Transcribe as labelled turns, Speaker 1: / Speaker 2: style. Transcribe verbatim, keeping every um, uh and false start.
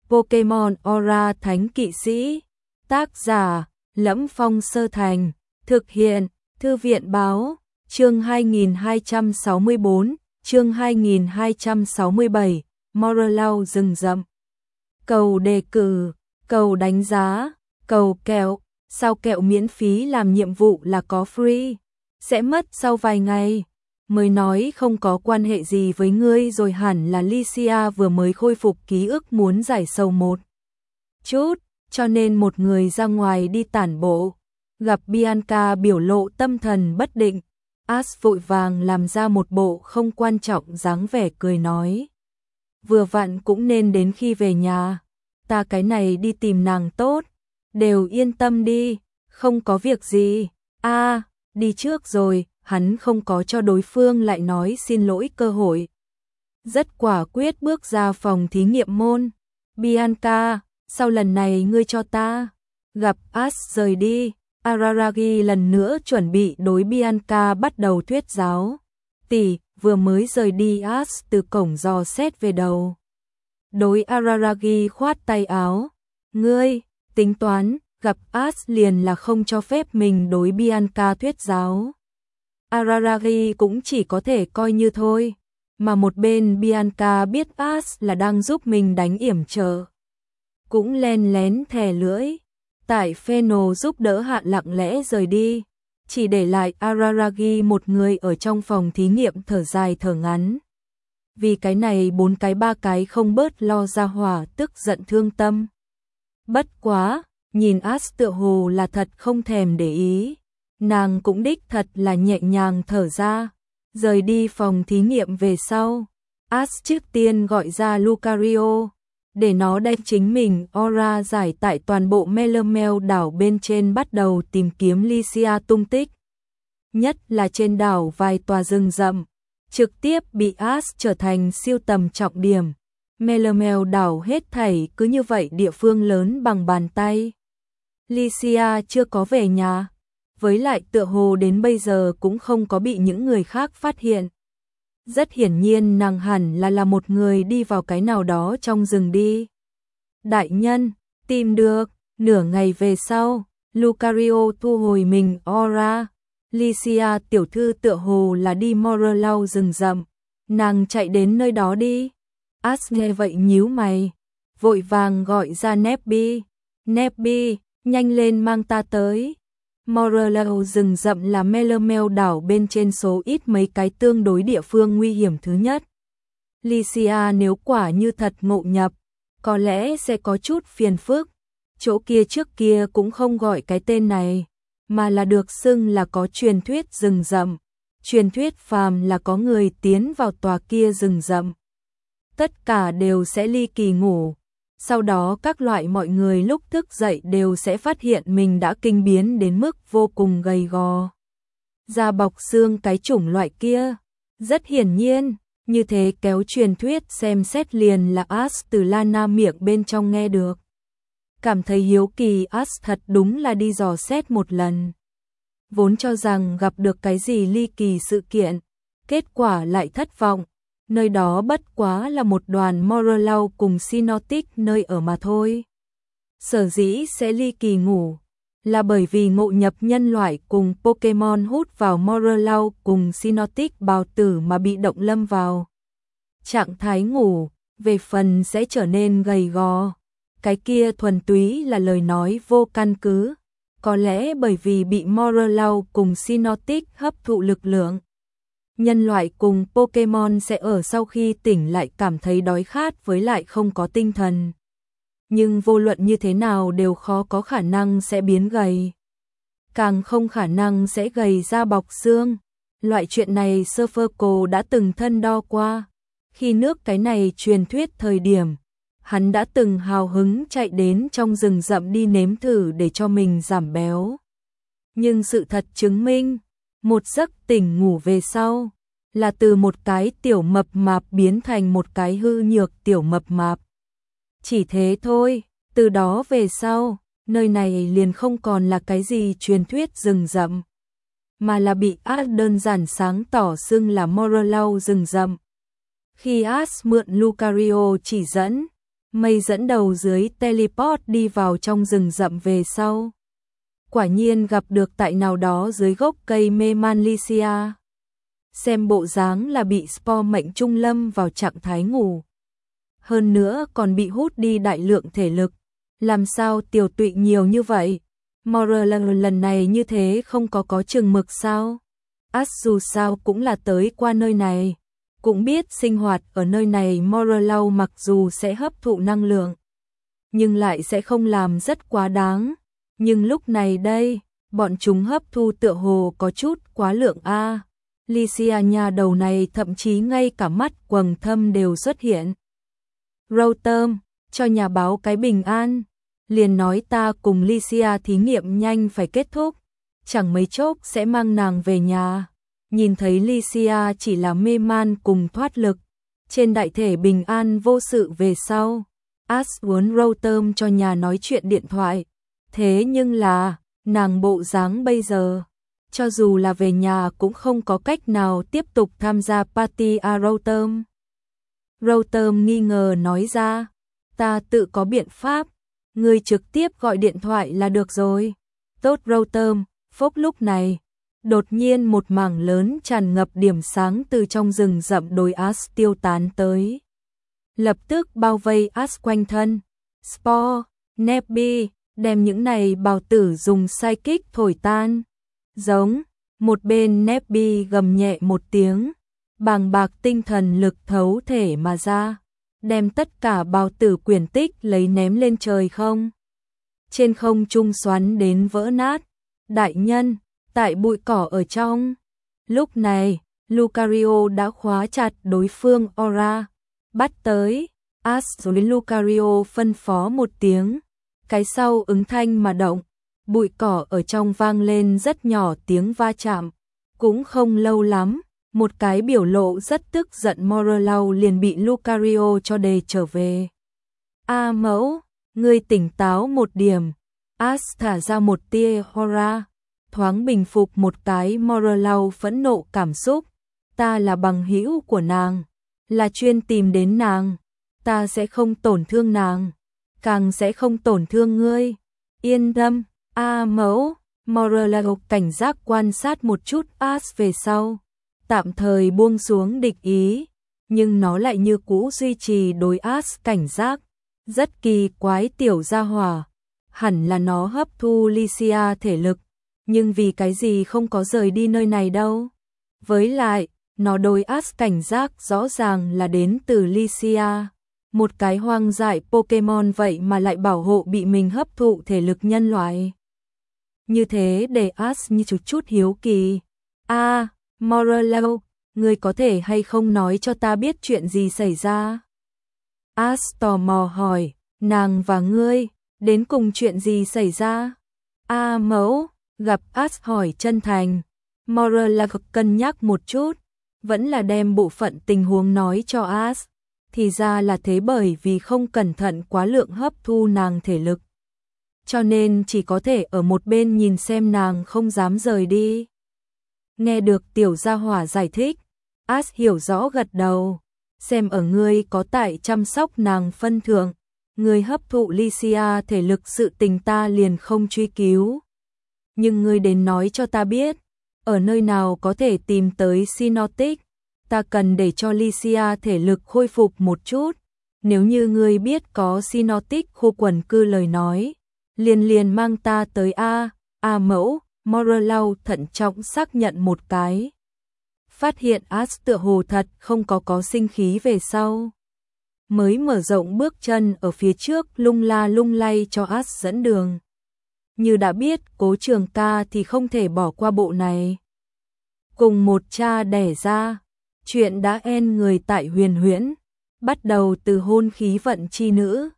Speaker 1: Pokemon Aura Thánh Kỵ Sĩ. Tác giả: Lẫm Phong Sơ Thành. Thực hiện: Thư viện Báo. Chương hai nghìn hai trăm sáu mươi bốn, chương hai nghìn hai trăm sáu mươi bảy, Morrelow rừng rậm. Cầu đề cử, cầu đánh giá, cầu kẹo, sao kẹo miễn phí làm nhiệm vụ là có free, sẽ mất sau vài ngày. Mới nói không có quan hệ gì với ngươi rồi, hẳn là Licia vừa mới khôi phục ký ức muốn giải sầu một chút, cho nên một người ra ngoài đi tản bộ. Gặp Bianca biểu lộ tâm thần bất định, Ash vội vàng làm ra một bộ không quan trọng dáng vẻ cười nói. Vừa vặn cũng nên đến khi về nhà, ta cái này đi tìm nàng tốt, đều yên tâm đi, không có việc gì. A, à, đi trước rồi, hắn không có cho đối phương lại nói xin lỗi cơ hội. Rất quả quyết bước ra phòng thí nghiệm môn. Bianca, sau lần này ngươi cho ta. Gặp Ash rời đi, Araragi lần nữa chuẩn bị đối Bianca bắt đầu thuyết giáo. Tỷ, vừa mới rời đi Ash từ cổng dò xét về đầu. Đối Araragi khoát tay áo. Ngươi, tính toán, gặp Ash liền là không cho phép mình đối Bianca thuyết giáo. Araragi cũng chỉ có thể coi như thôi. Mà một bên Bianca biết Ash là đang giúp mình đánh yểm trợ, cũng len lén thè lưỡi. Tại Pheno giúp đỡ hạ lặng lẽ rời đi, chỉ để lại Araragi một người ở trong phòng thí nghiệm thở dài thở ngắn. Vì cái này bốn cái ba cái không bớt lo ra hỏa tức giận thương tâm. Bất quá, nhìn Ash tựa hồ là thật không thèm để ý. Nàng cũng đích thật là nhẹ nhàng thở ra. Rời đi phòng thí nghiệm về sau, Ash trước tiên gọi ra Lucario, để nó đem chính mình Aura giải tại toàn bộ Melemel đảo bên trên, bắt đầu tìm kiếm Licia tung tích. Nhất là trên đảo vài tòa rừng rậm, trực tiếp bị Ash trở thành siêu tầm trọng điểm. Melemel đảo hết thảy cứ như vậy địa phương lớn bằng bàn tay. Licia chưa có về nhà, với lại tựa hồ đến bây giờ cũng không có bị những người khác phát hiện. Rất hiển nhiên nàng hẳn là là một người đi vào cái nào đó trong rừng đi. Đại nhân, tìm được. Nửa ngày về sau, Lucario thu hồi mình Aura. Licia tiểu thư tựa hồ là đi Morrelow rừng rậm, nàng chạy đến nơi đó đi. Ash nghe vậy nhíu mày, vội vàng gọi ra Nebby. Nebby, nhanh lên mang ta tới. Morrelow rừng rậm là Melemel đảo bên trên số ít mấy cái tương đối địa phương nguy hiểm thứ nhất. Licia nếu quả như thật ngộ nhập, có lẽ sẽ có chút phiền phức. Chỗ kia trước kia cũng không gọi cái tên này, mà là được xưng là có truyền thuyết rừng rậm. Truyền thuyết phàm là có người tiến vào tòa kia rừng rậm, tất cả đều sẽ ly kỳ ngủ. Sau đó các loại mọi người lúc thức dậy đều sẽ phát hiện mình đã kinh biến đến mức vô cùng gầy gò, da bọc xương cái chủng loại kia. Rất hiển nhiên, như thế kéo truyền thuyết xem xét liền là Ash từ Lana miệng bên trong nghe được. Cảm thấy hiếu kỳ, Ash thật đúng là đi dò xét một lần. Vốn cho rằng gặp được cái gì ly kỳ sự kiện, kết quả lại thất vọng. Nơi đó bất quá là một đoàn Morrelow cùng Cynotic nơi ở mà thôi. Sở dĩ sẽ ly kỳ ngủ, là bởi vì ngộ nhập nhân loại cùng Pokemon hút vào Morrelow cùng Cynotic bào tử mà bị động lâm vào trạng thái ngủ, về phần sẽ trở nên gầy gò. Cái kia thuần túy là lời nói vô căn cứ, có lẽ bởi vì bị Morrelow cùng Cynotic hấp thụ lực lượng. Nhân loại cùng Pokemon sẽ ở sau khi tỉnh lại cảm thấy đói khát với lại không có tinh thần. Nhưng vô luận như thế nào đều khó có khả năng sẽ biến gầy. Càng không khả năng sẽ gầy ra bọc xương. Loại chuyện này Surferco đã từng thân đo qua. Khi nước cái này truyền thuyết thời điểm, hắn đã từng hào hứng chạy đến trong rừng rậm đi nếm thử để cho mình giảm béo. Nhưng sự thật chứng minh, một giấc tỉnh ngủ về sau, là từ một cái tiểu mập mạp biến thành một cái hư nhược tiểu mập mạp. Chỉ thế thôi, từ đó về sau, nơi này liền không còn là cái gì truyền thuyết rừng rậm, mà là bị Ash đơn giản sáng tỏ xưng là Morrelow rừng rậm. Khi Ash mượn Lucario chỉ dẫn, Mây dẫn đầu dưới teleport đi vào trong rừng rậm về sau. Quả nhiên gặp được tại nào đó dưới gốc cây mê man Lycia. Xem bộ dáng là bị spore mệnh trung lâm vào trạng thái ngủ. Hơn nữa còn bị hút đi đại lượng thể lực. Làm sao tiểu tụy nhiều như vậy? Moral lần này như thế không có có chừng mực sao? As dù sao cũng là tới qua nơi này. Cũng biết sinh hoạt ở nơi này Moral mặc dù sẽ hấp thụ năng lượng. Nhưng lại sẽ không làm rất quá đáng. Nhưng lúc này đây, bọn chúng hấp thu tựa hồ có chút quá lượng A. Lycia nhà đầu này thậm chí ngay cả mắt quầng thâm đều xuất hiện. Rotom, cho nhà báo cái bình an. Liền nói ta cùng Lycia thí nghiệm nhanh phải kết thúc. Chẳng mấy chốc sẽ mang nàng về nhà. Nhìn thấy Lycia chỉ là mê man cùng thoát lực. Trên đại thể bình an vô sự về sau. As muốn Rotom cho nhà nói chuyện điện thoại. Thế nhưng là, nàng bộ dáng bây giờ. Cho dù là về nhà cũng không có cách nào tiếp tục tham gia party a Rotom. Rotom nghi ngờ nói ra. Ta tự có biện pháp. Ngươi trực tiếp gọi điện thoại là được rồi. Tốt Rotom, phốc lúc này. Đột nhiên một mảng lớn tràn ngập điểm sáng từ trong rừng rậm đối As tiêu tán tới. Lập tức bao vây As quanh thân. Spore, Nebby, đem những này bào tử dùng sai kích thổi tan. Giống, một bên Nebby gầm nhẹ một tiếng. Bàng bạc tinh thần lực thấu thể mà ra. Đem tất cả bào tử quyển tích lấy ném lên trời không. Trên không trung xoắn đến vỡ nát. Đại nhân, tại bụi cỏ ở trong. Lúc này, Lucario đã khóa chặt đối phương Aura. Bắt tới, As rồi đến Lucario phân phó một tiếng. Cái sau ứng thanh mà động. Bụi cỏ ở trong vang lên rất nhỏ tiếng va chạm. Cũng không lâu lắm. Một cái biểu lộ rất tức giận Morelau liền bị Lucario cho đề trở về. A mẫu, ngươi tỉnh táo một điểm. As thả ra một tia Aura. Thoáng bình phục một cái Morelau phẫn nộ cảm xúc. Ta là bằng hữu của nàng. Là chuyên tìm đến nàng. Ta sẽ không tổn thương nàng. Càng sẽ không tổn thương ngươi. Yên tâm, A mẫu. Morelau cảnh giác quan sát một chút As về sau. Tạm thời buông xuống địch ý, nhưng nó lại như cũ duy trì đối As cảnh giác. Rất kỳ quái tiểu gia hỏa, hẳn là nó hấp thu Lycia thể lực, nhưng vì cái gì không có rời đi nơi này đâu. Với lại, nó đối As cảnh giác rõ ràng là đến từ Lycia. Một cái hoang dại Pokemon vậy mà lại bảo hộ bị mình hấp thụ thể lực nhân loại. Như thế để As như chút chút hiếu kỳ. A à, Morelau, ngươi có thể hay không nói cho ta biết chuyện gì xảy ra? As tò mò hỏi, nàng và ngươi, đến cùng chuyện gì xảy ra? A à, mẫu, gặp As hỏi chân thành. Morelau cân nhắc một chút, vẫn là đem bộ phận tình huống nói cho As. Thì ra là thế, bởi vì không cẩn thận quá lượng hấp thu nàng thể lực. Cho nên chỉ có thể ở một bên nhìn xem nàng không dám rời đi. Nghe được tiểu gia hỏa giải thích, As hiểu rõ gật đầu. Xem ở ngươi có tại chăm sóc nàng phân thượng, ngươi hấp thụ Lycia thể lực sự tình ta liền không truy cứu. Nhưng ngươi đến nói cho ta biết, ở nơi nào có thể tìm tới Cynotic, ta cần để cho Lycia thể lực khôi phục một chút. Nếu như ngươi biết có Cynotic khu quần cư lời nói, liền liền mang ta tới A, A mẫu. Morelau thận trọng xác nhận một cái. Phát hiện As tựa hồ thật không có có sinh khí về sau. Mới mở rộng bước chân ở phía trước lung la lung lay cho As dẫn đường. Như đã biết Cố Trường Ca thì không thể bỏ qua bộ này. Cùng một cha đẻ ra, chuyện đã en người tại huyền huyễn. Bắt đầu từ hôn khí vận chi nữ,